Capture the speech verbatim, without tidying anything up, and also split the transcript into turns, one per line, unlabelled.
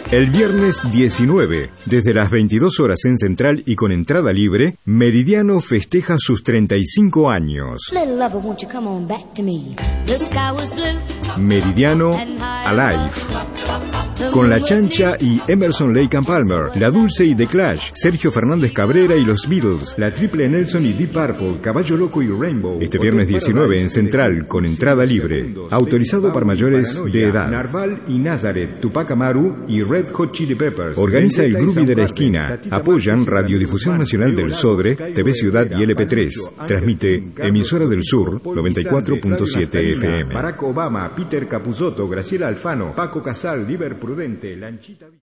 El viernes diecinueve, desde las veintidós horas en Central y con entrada libre, Meridiano festeja sus treinta y cinco años. Meridiano Alive. Con La Chancha y Emerson Lake and Palmer, La Dulce y The Clash, Sergio Fernández Cabrera y los Beatles, La Triple Nelson y Deep Purple, Caballo Loco y Rainbow. Este viernes diecinueve en Central, con entrada libre. Autorizado para mayores de edad. Narval y Nazareth, Tupac Amaru y Red Hot Chili Peppers. Organiza el Groovy de la Esquina. Apoyan Radiodifusión Nacional del Sodre, T V Ciudad y L P tres. Transmite Emisora del Sur, noventa y cuatro punto siete F M. Barack Obama, Peter Capusotto, Graciela Alfano, Paco Casal, Liber Prudente, Lanchita...